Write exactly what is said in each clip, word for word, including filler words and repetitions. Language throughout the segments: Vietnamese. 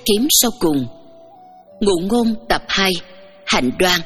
kiếm sau cùng. Ngụ ngôn tập hai. Hạnh đoan.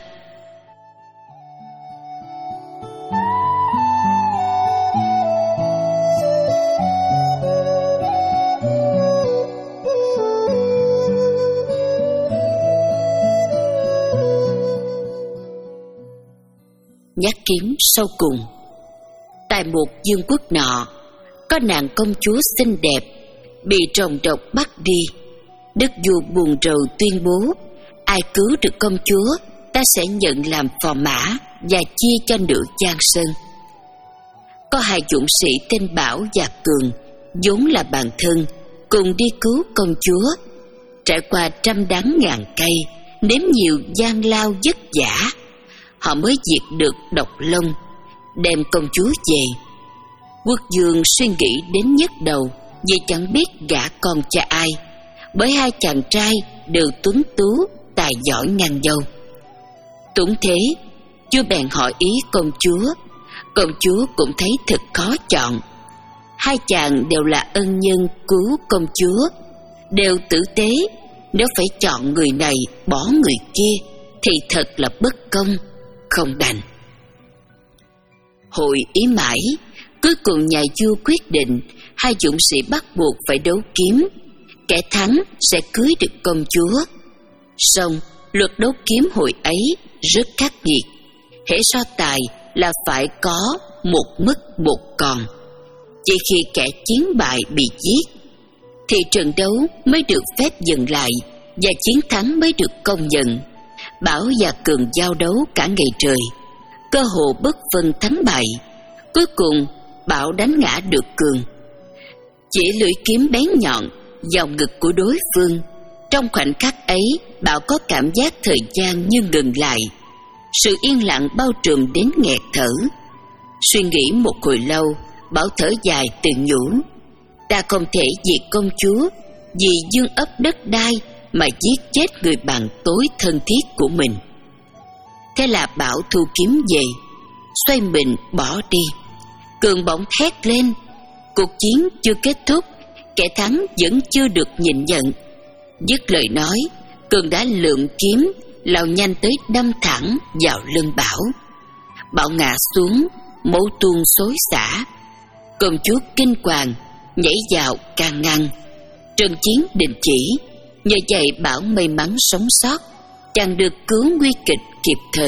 Nhát kiếm sau cùng. Tại một vương quốc nọ, có nàng công chúa xinh đẹp bị trồng độc bắt đi. Đức vua buồn rầu tuyên bố, ai cứu được công chúa, ta sẽ nhận làm phò mã và chia cho nửa Giang Sơn. Có hai dũng sĩ tên Bảo và Cường, vốn là bạn thân, cùng đi cứu công chúa. Trải qua trăm đắng ngàn cây, nếm nhiều gian lao vất vả, họ mới diệt được độc long, đem công chúa về. Quốc vương suy nghĩ đến nhức đầu vì chẳng biết gả con cho ai, bởi hai chàng trai đều tuấn tú, tài giỏi ngang dâu. Túng thế, vua bèn hỏi ý công chúa. Công chúa cũng thấy thật khó chọn. Hai chàng đều là ân nhân cứu công chúa, đều tử tế, nếu phải chọn người này bỏ người kia thì thật là bất công, không đành. Hội ý mãi, cuối cùng nhà vua quyết định hai dũng sĩ bắt buộc phải đấu kiếm, kẻ thắng sẽ cưới được công chúa. Song luật đấu kiếm hồi ấy rất khắc nghiệt, hễ so tài là phải có một mất một còn. Chỉ khi kẻ chiến bại bị giết thì trận đấu mới được phép dừng lại và chiến thắng mới được công nhận. Bảo và Cường giao đấu cả ngày trời, cơ hồ bất phân thắng bại. Cuối cùng Bảo đánh ngã được Cường, chỉ lưỡi kiếm bén nhọn vào ngực của đối phương. Trong khoảnh khắc ấy, Bảo có cảm giác thời gian như ngừng lại, sự yên lặng bao trùm đến nghẹt thở. Suy nghĩ một hồi lâu, Bảo thở dài tự nhủ, ta không thể diệt công chúa vì dương ấp đất đai mà giết chết người bạn tối thân thiết của mình. Thế là Bảo thu kiếm về, xoay mình bỏ đi. Cường bỗng thét lên. Cuộc chiến chưa kết thúc, kẻ thắng vẫn chưa được nhìn nhận. Dứt lời nói, Cường đã lượm kiếm lao nhanh tới đâm thẳng vào lưng Bảo. Bảo ngã xuống, máu tuôn xối xả. Công chúa kinh hoàng nhảy vào can ngăn. Trận chiến đình chỉ. Nhờ vậy Bảo may mắn sống sót, chàng được cứu nguy kịch kịp thời.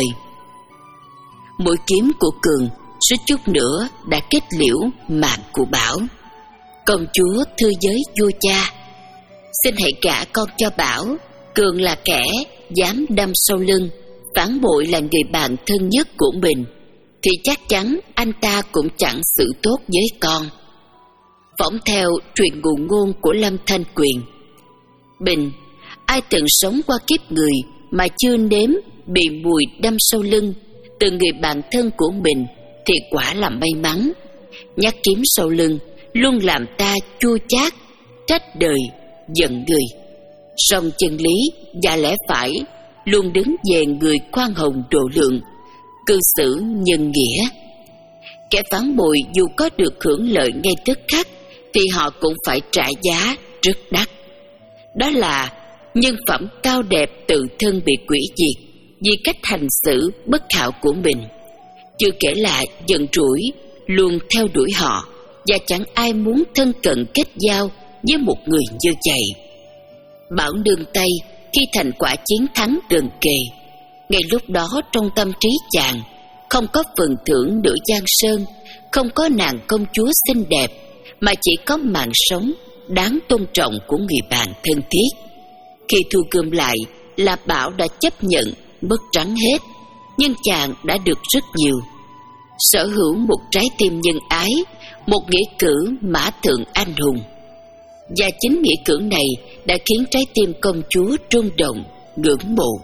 Mũi kiếm của Cường suýt chút nữa đã kết liễu mạng của Bảo. Công chúa thưa với vua cha, xin hãy gả con cho Bảo. Cường là kẻ dám đâm sau lưng, phản bội là người bạn thân nhất của mình, thì chắc chắn anh ta cũng chẳng xử tốt với con. Phỏng theo truyền ngụ ngôn của Lâm Thanh Quyền, Bình, ai từng sống qua kiếp người mà chưa nếm bị mùi đâm sau lưng từ người bạn thân của mình thì quả là may mắn. Nhát kiếm sau lưng luôn làm ta chua chát, trách đời, giận người. Song chân lý và lẽ phải luôn đứng về người khoan hồng độ lượng, cư xử nhân nghĩa. Kẻ phản bội dù có được hưởng lợi ngay tức khắc thì họ cũng phải trả giá rất đắt. Đó là nhân phẩm cao đẹp tự thân bị hủy diệt vì cách hành xử bất hảo của mình. Chưa kể là giận rủi luôn theo đuổi họ, và chẳng ai muốn thân cận kết giao với một người như vậy. Bảo nương tay khi thành quả chiến thắng gần kề. Ngay lúc đó trong tâm trí chàng không có phần thưởng nửa Giang Sơn, không có nàng công chúa xinh đẹp, mà chỉ có mạng sống đáng tôn trọng của người bạn thân thiết. Khi thu gom lại là Bảo đã chấp nhận mất trắng hết, nhưng chàng đã được rất nhiều. Sở hữu một trái tim nhân ái, một nghĩa cử mã thượng anh hùng. Và chính nghĩa cử này đã khiến trái tim công chúa rung động, ngưỡng mộ.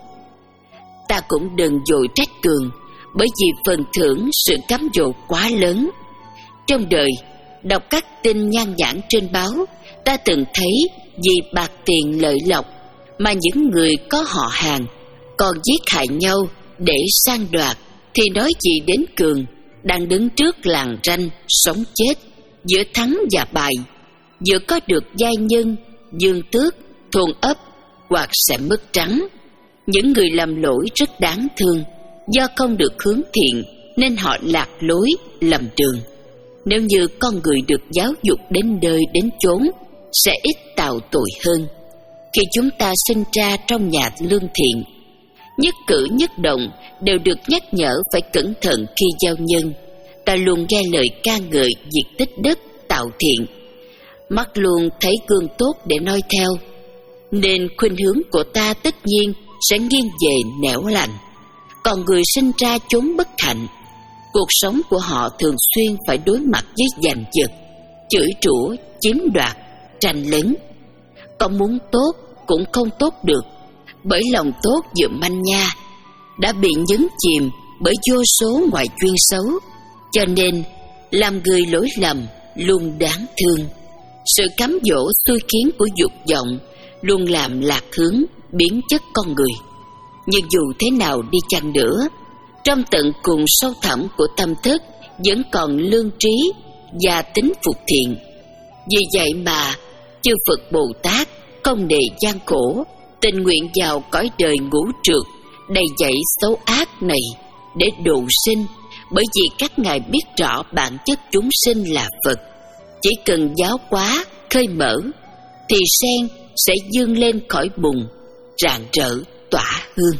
Ta cũng đừng vội trách Cường, bởi vì phần thưởng sự cám dỗ quá lớn. Trong đời, đọc các tin nhan nhản trên báo, ta từng thấy vì bạc tiền lợi lộc mà những người có họ hàng còn giết hại nhau để sang đoạt, thì nói gì đến Cường đang đứng trước làng ranh sống chết, giữa thắng và bại, giữa có được giai nhân, dương tước, thôn ấp hoặc sẽ mất trắng. Những người làm lỗi rất đáng thương, do không được hướng thiện nên họ lạc lối, lầm đường. Nếu như con người được giáo dục đến nơi đến chốn, sẽ ít tạo tội hơn. Khi chúng ta sinh ra trong nhà lương thiện, nhất cử nhất động đều được nhắc nhở phải cẩn thận khi giao nhân. Ta luôn nghe lời ca ngợi việc tích đức, tạo thiện. Mắt luôn thấy gương tốt để noi theo, nên khuynh hướng của ta tất nhiên sẽ nghiêng về nẻo lành. Còn người sinh ra chốn bất hạnh, cuộc sống của họ thường xuyên phải đối mặt với giành giật, chửi rủa, chiếm đoạt, tranh lấn. Còn muốn tốt cũng không tốt được, bởi lòng tốt vừa manh nha, đã bị nhấn chìm bởi vô số ngoại duyên xấu. Cho nên làm người lỗi lầm luôn đáng thương. Sự cám dỗ xui khiến của dục vọng luôn làm lạc hướng, biến chất con người. Nhưng dù thế nào đi chăng nữa, trong tận cùng sâu thẳm của tâm thức vẫn còn lương trí và tính phục thiện. Vì vậy mà chư Phật Bồ Tát không nề gian khổ, tình nguyện vào cõi đời ngũ trượt đầy dẫy xấu ác này để độ sinh, bởi vì các ngài biết rõ bản chất chúng sinh là Phật. Chỉ cần giáo hóa, khơi mở, thì sen sẽ vươn lên khỏi bùn, rạng rỡ tỏa hương.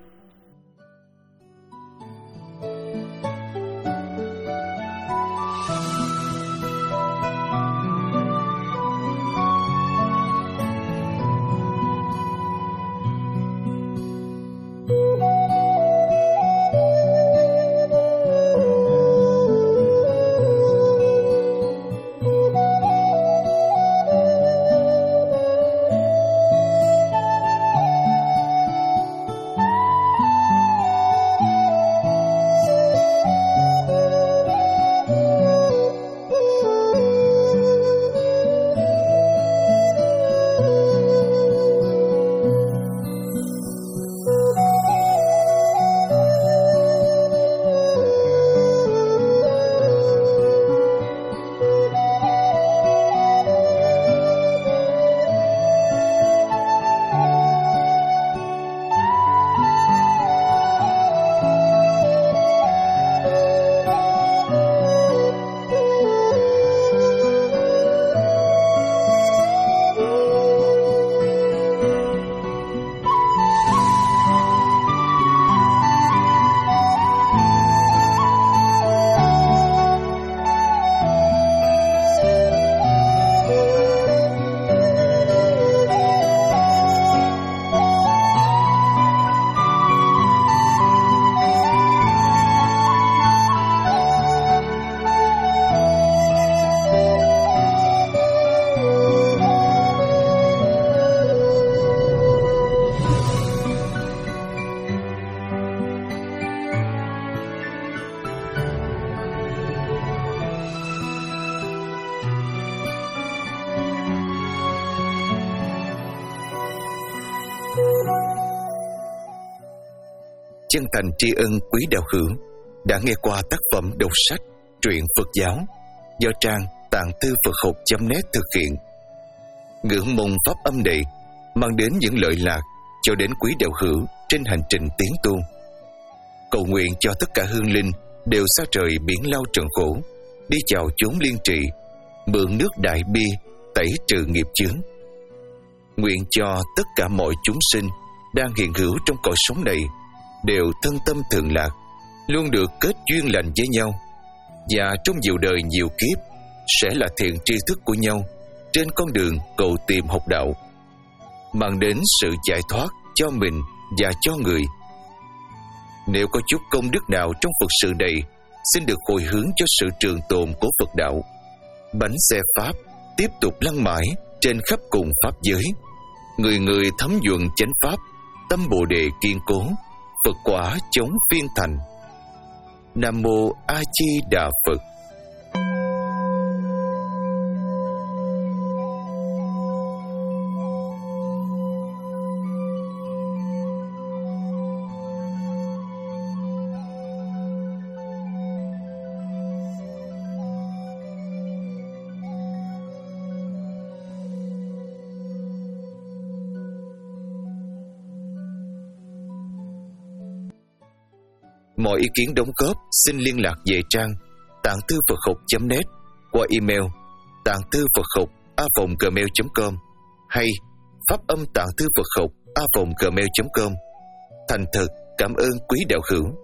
Chân thành tri ân quý đạo hữu đã nghe qua tác phẩm đọc sách truyện Phật giáo do trang tạng thư Phật học chấm net thực hiện. Ngưỡng mong pháp âm này mang đến những lợi lạc cho đến quý đạo hữu trên hành trình tiến tu. Cầu nguyện cho tất cả hương linh đều xa trời biển lao trần khổ, đi chào chốn liên trị, mượn nước đại bi tẩy trừ nghiệp chướng. Nguyện cho tất cả mọi chúng sinh đang hiện hữu trong cõi sống này đều thân tâm thường lạc, luôn được kết duyên lành với nhau, và trong nhiều đời nhiều kiếp sẽ là thiện tri thức của nhau trên con đường cầu tìm học đạo, mang đến sự giải thoát cho mình và cho người. Nếu có chút công đức nào trong Phật sự này, xin được hồi hướng cho sự trường tồn của Phật đạo. Bánh xe Pháp tiếp tục lăn mãi trên khắp cùng Pháp giới, người người thấm nhuận chánh Pháp, tâm Bồ Đề kiên cố, Phật quả chống phiên thành. Nam Mô A Di Đà Phật. Mọi ý kiến đóng góp xin liên lạc về trang tạng thư Phật học chấm net qua email tạng thư Phật học a vòng gmail chấm com hay pháp âm tạng thư Phật học a vòng gmail chấm com. Thành thật cảm ơn quý đạo hữu.